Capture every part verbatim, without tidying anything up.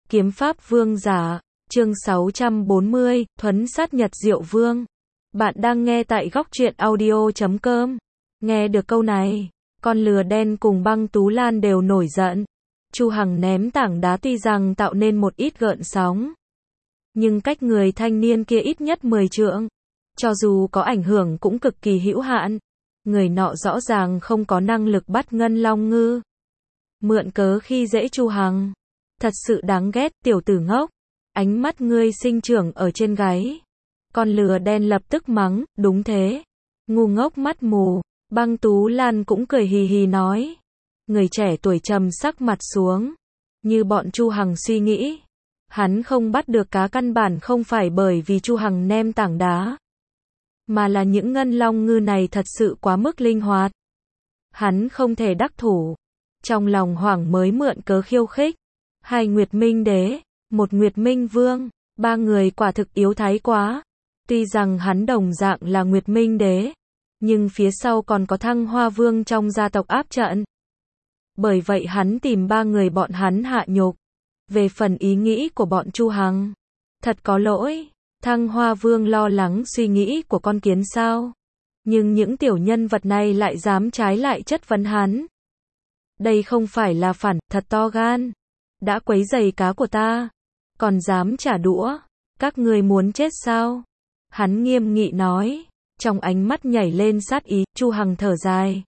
Kiếm pháp vương giả, chương sáu trăm bốn mươi, thuấn sát Nhật Diệu Vương. Bạn đang nghe tại góc truyện audio chấm com. Nghe được câu này, con lừa đen cùng Băng Tú Lan đều nổi giận. Chu Hằng ném tảng đá tuy rằng tạo nên một ít gợn sóng, nhưng cách người thanh niên kia ít nhất mười trượng. Cho dù có ảnh hưởng cũng cực kỳ hữu hạn. Người nọ rõ ràng không có năng lực bắt Ngân Long Ngư. Mượn cớ khi dễ Chu Hằng. Thật sự đáng ghét, tiểu tử ngốc. Ánh mắt ngươi sinh trưởng ở trên gáy. Con lừa đen lập tức mắng, đúng thế. Ngu ngốc mắt mù. Băng Tú Lan cũng cười hì hì nói. Người trẻ tuổi trầm sắc mặt xuống. Như bọn Chu Hằng suy nghĩ. Hắn không bắt được cá căn bản không phải bởi vì Chu Hằng ném tảng đá, mà là những Ngân Long Ngư này thật sự quá mức linh hoạt. Hắn không thể đắc thủ. Trong lòng hoảng mới mượn cớ khiêu khích. Hai Nguyệt Minh Đế, một Nguyệt Minh Vương, ba người quả thực yếu thái quá. Tuy rằng hắn đồng dạng là Nguyệt Minh Đế, nhưng phía sau còn có Thăng Hoa Vương trong gia tộc áp trận. Bởi vậy hắn tìm ba người bọn hắn hạ nhục. Về phần ý nghĩ của bọn Chu Hằng, thật có lỗi. Thăng Hoa Vương lo lắng suy nghĩ của con kiến sao. Nhưng những tiểu nhân vật này lại dám trái lại chất vấn hắn. Đây không phải là phản, thật to gan. Đã quấy rầy cá của ta, còn dám trả đũa. Các ngươi muốn chết sao? Hắn nghiêm nghị nói. Trong ánh mắt nhảy lên sát ý. Chu Hằng thở dài.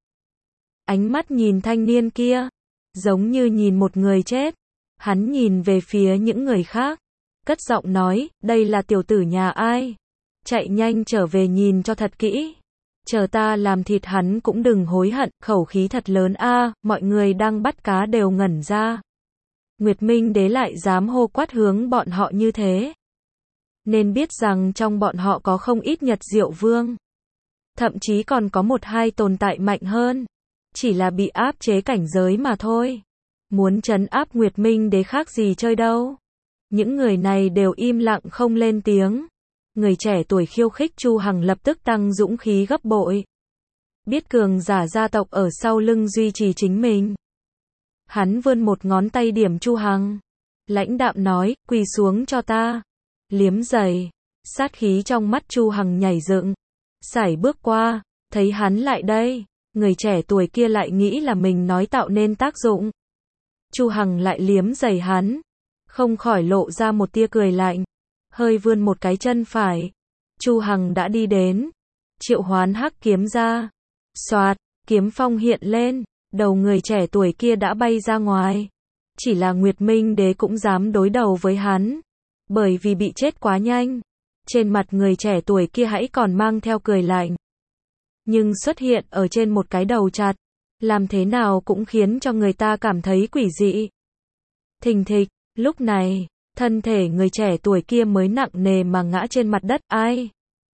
Ánh mắt nhìn thanh niên kia, giống như nhìn một người chết. Hắn nhìn về phía những người khác, cất giọng nói, đây là tiểu tử nhà ai? Chạy nhanh trở về nhìn cho thật kỹ. Chờ ta làm thịt hắn cũng đừng hối hận. Khẩu khí thật lớn a. Mọi người đang bắt cá đều ngẩn ra. Nguyệt Minh Đế lại dám hô quát hướng bọn họ như thế. Nên biết rằng trong bọn họ có không ít Nhật Diệu Vương. Thậm chí còn có một hai tồn tại mạnh hơn. Chỉ là bị áp chế cảnh giới mà thôi. Muốn trấn áp Nguyệt Minh Đế khác gì chơi đâu. Những người này đều im lặng không lên tiếng. Người trẻ tuổi khiêu khích Chu Hằng lập tức tăng dũng khí gấp bội. Biết cường giả gia tộc ở sau lưng duy trì chính mình. Hắn vươn một ngón tay điểm Chu Hằng. Lãnh đạm nói, quỳ xuống cho ta. Liếm giày. Sát khí trong mắt Chu Hằng nhảy dựng. Sải bước qua, thấy hắn lại đây. Người trẻ tuổi kia lại nghĩ là mình nói tạo nên tác dụng. Chu Hằng lại liếm giày hắn. Không khỏi lộ ra một tia cười lạnh. Hơi vươn một cái chân phải. Chu Hằng đã đi đến. Triệu hoán hắc kiếm ra. Xoạt, kiếm phong hiện lên. Đầu người trẻ tuổi kia đã bay ra ngoài. Chỉ là Nguyệt Minh Đế cũng dám đối đầu với hắn. Bởi vì bị chết quá nhanh. Trên mặt người trẻ tuổi kia hãy còn mang theo cười lạnh. Nhưng xuất hiện ở trên một cái đầu chặt. Làm thế nào cũng khiến cho người ta cảm thấy quỷ dị. Thình thịch, lúc này, thân thể người trẻ tuổi kia mới nặng nề mà ngã trên mặt đất. Ai?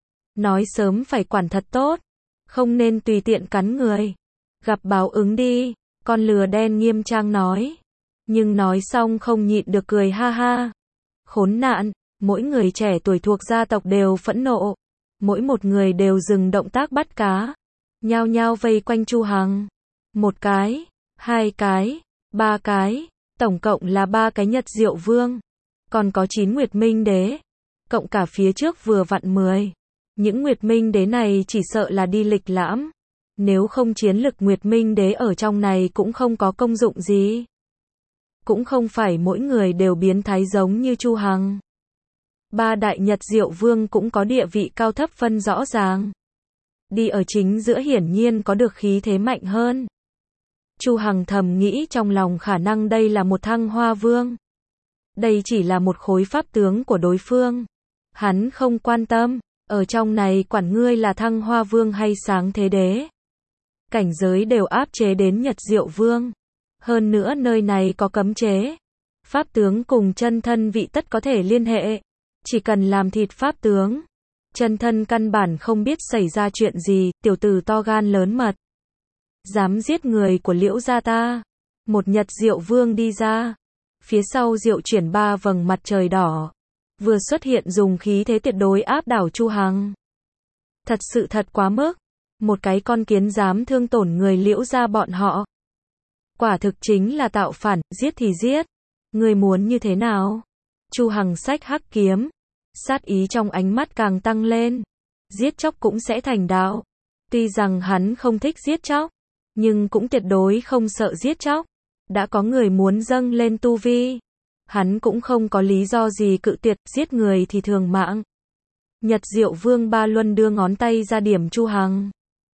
Nói sớm phải quản thật tốt. Không nên tùy tiện cắn người. Gặp báo ứng đi. Con lừa đen nghiêm trang nói. Nhưng nói xong không nhịn được cười ha ha. Khốn nạn. Mỗi người trẻ tuổi thuộc gia tộc đều phẫn nộ. Mỗi một người đều dừng động tác bắt cá. Nhao nhao vây quanh Chu Hằng. Một cái, hai cái, ba cái. Tổng cộng là ba cái Nhật Diệu Vương. Còn có chín Nguyệt Minh Đế. Cộng cả phía trước vừa vặn mười. Những Nguyệt Minh Đế này chỉ sợ là đi lịch lãm. Nếu không chiến lực Nguyệt Minh Đế ở trong này cũng không có công dụng gì. Cũng không phải mỗi người đều biến thái giống như Chu Hằng. Ba đại Nhật Diệu Vương cũng có địa vị cao thấp phân rõ ràng. Đi ở chính giữa hiển nhiên có được khí thế mạnh hơn. Chu Hằng thầm nghĩ trong lòng khả năng đây là một Thăng Hoa Vương. Đây chỉ là một khối pháp tướng của đối phương. Hắn không quan tâm, ở trong này quản ngươi là Thăng Hoa Vương hay Sáng Thế Đế. Cảnh giới đều áp chế đến Nhật Diệu Vương. Hơn nữa nơi này có cấm chế. Pháp tướng cùng chân thân vị tất có thể liên hệ. Chỉ cần làm thịt pháp tướng. Chân thân căn bản không biết xảy ra chuyện gì, tiểu tử to gan lớn mật. Dám giết người của Liễu gia ta. Một Nhật Diệu Vương đi ra. Phía sau diệu chuyển ba vầng mặt trời đỏ. Vừa xuất hiện dùng khí thế tuyệt đối áp đảo Chu Hằng. Thật sự thật quá mức. Một cái con kiến dám thương tổn người Liễu gia bọn họ. Quả thực chính là tạo phản, giết thì giết. Ngươi muốn như thế nào? Chu Hằng xách hắc kiếm, sát ý trong ánh mắt càng tăng lên. Giết chóc cũng sẽ thành đạo. Tuy rằng hắn không thích giết chóc, nhưng cũng tuyệt đối không sợ giết chóc. Đã có người muốn dâng lên tu vi, hắn cũng không có lý do gì cự tuyệt, giết người thì thường mạng. Nhật Diệu Vương Ba Luân đưa ngón tay ra điểm Chu Hằng.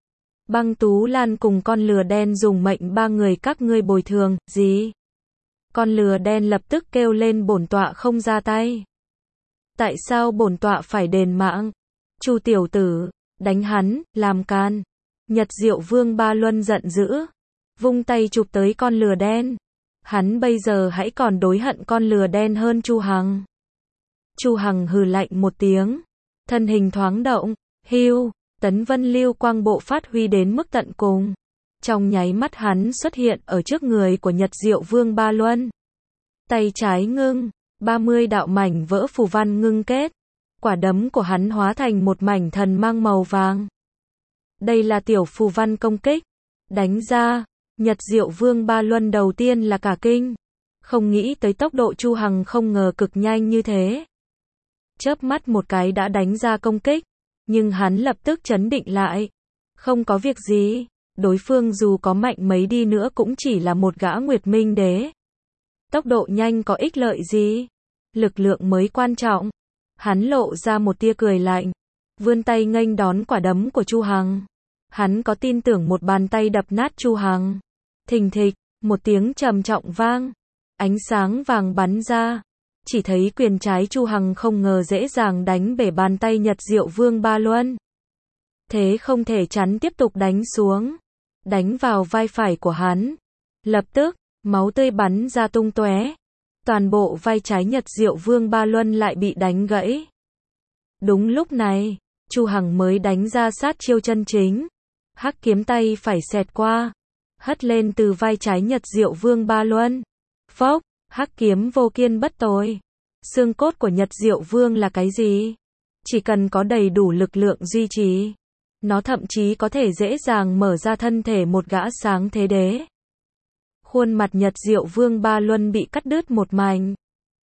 Băng Tú Lan cùng con lừa đen dùng mệnh ba người các ngươi bồi thường, gì? Con lừa đen lập tức kêu lên bổn tọa không ra tay. Tại sao bổn tọa phải đền mạng? Chu tiểu tử, đánh hắn, làm can. Nhật Diệu Vương Ba Luân giận dữ, vung tay chụp tới con lừa đen. Hắn bây giờ hãy còn đối hận con lừa đen hơn Chu Hằng. Chu Hằng hừ lạnh một tiếng, thân hình thoáng động, hưu, Tấn Vân Lưu Quang Bộ phát huy đến mức tận cùng. Trong nháy mắt hắn xuất hiện ở trước người của Nhật Diệu Vương Ba Luân. Tay trái ngưng, ba mươi đạo mảnh vỡ phù văn ngưng kết. Quả đấm của hắn hóa thành một mảnh thần mang màu vàng. Đây là tiểu phù văn công kích. Đánh ra, Nhật Diệu Vương Ba Luân đầu tiên là cả kinh. Không nghĩ tới tốc độ Chu Hằng không ngờ cực nhanh như thế. Chớp mắt một cái đã đánh ra công kích. Nhưng hắn lập tức trấn định lại. Không có việc gì. Đối phương dù có mạnh mấy đi nữa cũng chỉ là một gã Nguyệt Minh Đế. Tốc độ nhanh có ích lợi gì? Lực lượng mới quan trọng. Hắn lộ ra một tia cười lạnh, vươn tay nghênh đón quả đấm của Chu Hằng. Hắn có tin tưởng một bàn tay đập nát Chu Hằng. Thình thịch, một tiếng trầm trọng vang, ánh sáng vàng bắn ra. Chỉ thấy quyền trái Chu Hằng không ngờ dễ dàng đánh bể bàn tay Nhật Diệu Vương Ba Luân. Thế không thể chắn tiếp tục đánh xuống, đánh vào vai phải của hắn. Lập tức, máu tươi bắn ra tung tóe. Toàn bộ vai trái Nhật Diệu Vương Ba Luân lại bị đánh gãy. Đúng lúc này, Chu Hằng mới đánh ra sát chiêu chân chính. Hắc kiếm tay phải xẹt qua, hất lên từ vai trái Nhật Diệu Vương Ba Luân. Phốc, hắc kiếm vô kiên bất tồi. Xương cốt của Nhật Diệu Vương là cái gì? Chỉ cần có đầy đủ lực lượng duy trì, nó thậm chí có thể dễ dàng mở ra thân thể một gã sáng thế đế. Khuôn mặt Nhật Diệu Vương Ba Luân bị cắt đứt một mảnh.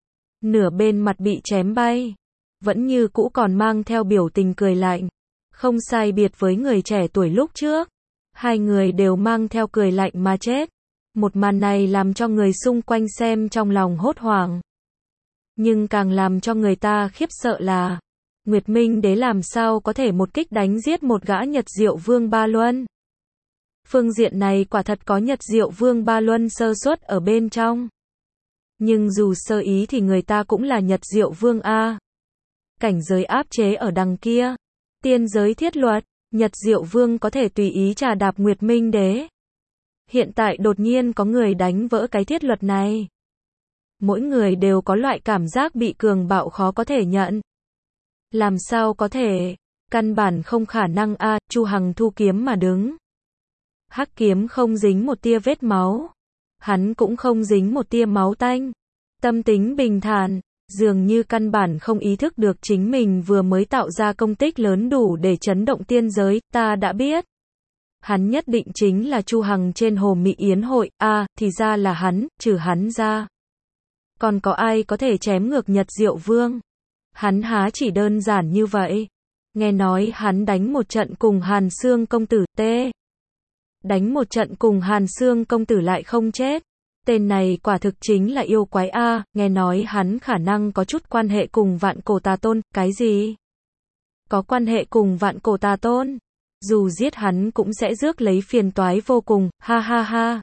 Nửa bên mặt bị chém bay. Vẫn như cũ còn mang theo biểu tình cười lạnh. Không sai biệt với người trẻ tuổi lúc trước. Hai người đều mang theo cười lạnh mà chết. Một màn này làm cho người xung quanh xem trong lòng hốt hoảng. Nhưng càng làm cho người ta khiếp sợ là Nguyệt Minh Đế làm sao có thể một kích đánh giết một gã Nhật Diệu Vương Ba Luân. Phương diện này quả thật có Nhật Diệu Vương Ba Luân sơ suất ở bên trong. Nhưng dù sơ ý thì người ta cũng là Nhật Diệu Vương A. Cảnh giới áp chế ở đằng kia. Tiên giới thiết luật, Nhật Diệu Vương có thể tùy ý trà đạp Nguyệt Minh Đế. Hiện tại đột nhiên có người đánh vỡ cái thiết luật này. Mỗi người đều có loại cảm giác bị cường bạo khó có thể nhận. Làm sao có thể? Căn bản không khả năng a. Chu Hằng thu kiếm mà đứng. Hắc kiếm không dính một tia vết máu. Hắn cũng không dính một tia máu tanh. Tâm tính bình thản, dường như căn bản không ý thức được chính mình vừa mới tạo ra công tích lớn đủ để chấn động tiên giới. Ta đã biết. Hắn nhất định chính là Chu Hằng trên Hồ Mị Yến hội. A, à, thì ra là hắn, trừ hắn ra. Còn có ai có thể chém ngược Nhật Diệu Vương? Hắn há chỉ đơn giản như vậy. Nghe nói hắn đánh một trận cùng Hàn Xương công tử, tê. Đánh một trận cùng Hàn Xương công tử lại không chết. Tên này quả thực chính là yêu quái a. À, nghe nói hắn khả năng có chút quan hệ cùng Vạn Cổ Tà Tôn. Cái gì? Có quan hệ cùng Vạn Cổ Tà Tôn? Dù giết hắn cũng sẽ rước lấy phiền toái vô cùng. Ha ha ha.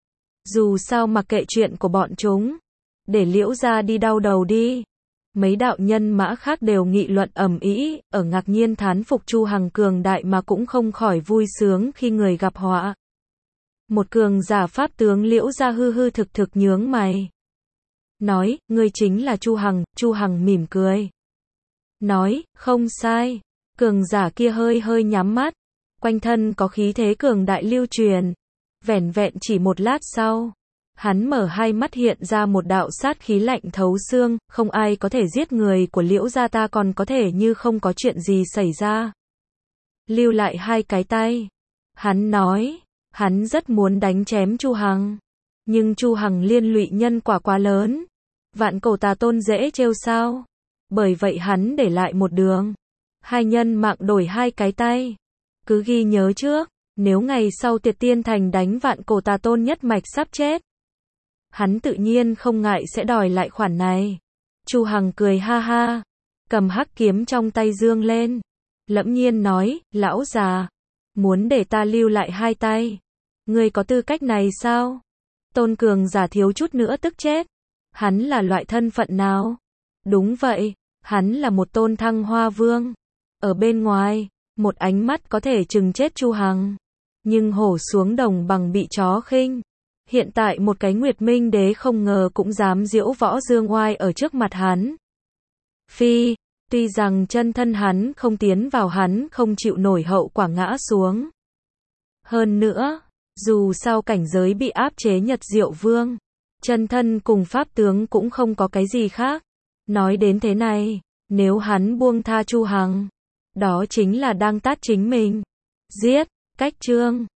Dù sao mặc kệ chuyện của bọn chúng. Để Liễu gia đi đau đầu đi. Mấy đạo nhân mã khác đều nghị luận ầm ĩ, ở ngạc nhiên thán phục Chu Hằng cường đại mà cũng không khỏi vui sướng khi người gặp họa. Một cường giả pháp tướng Liễu gia hư hư thực thực nhướng mày. Nói, ngươi chính là Chu Hằng. Chu Hằng mỉm cười. Nói, không sai. Cường giả kia hơi hơi nhắm mắt. Quanh thân có khí thế cường đại lưu truyền. Vẻn vẹn chỉ một lát sau. Hắn mở hai mắt hiện ra một đạo sát khí lạnh thấu xương, không ai có thể giết người của Liễu gia ta còn có thể như không có chuyện gì xảy ra. Lưu lại hai cái tay. Hắn nói, hắn rất muốn đánh chém Chu Hằng. Nhưng Chu Hằng liên lụy nhân quả quá lớn. Vạn Cổ Tà Tôn dễ trêu sao? Bởi vậy hắn để lại một đường. Hai nhân mạng đổi hai cái tay. Cứ ghi nhớ trước, nếu ngày sau Tiệt Tiên Thành đánh Vạn Cổ Tà Tôn nhất mạch sắp chết, hắn tự nhiên không ngại sẽ đòi lại khoản này. Chu Hằng cười ha ha, cầm hắc kiếm trong tay dương lên, lẫm nhiên nói, lão già, muốn để ta lưu lại hai tay, ngươi có tư cách này sao? Tôn cường giả thiếu chút nữa tức chết. Hắn là loại thân phận nào? Đúng vậy, hắn là một tôn Thăng Hoa Vương. Ở bên ngoài, một ánh mắt có thể chừng chết Chu Hằng. Nhưng hổ xuống đồng bằng bị chó khinh. Hiện tại một cái Nguyệt Minh Đế không ngờ cũng dám diễu võ dương oai ở trước mặt hắn. Phi, tuy rằng chân thân hắn không tiến vào, hắn không chịu nổi hậu quả ngã xuống. Hơn nữa, dù sao cảnh giới bị áp chế Nhật Diệu Vương, chân thân cùng pháp tướng cũng không có cái gì khác. Nói đến thế này, nếu hắn buông tha Chu Hằng, đó chính là đang tát chính mình. Giết, cách chương.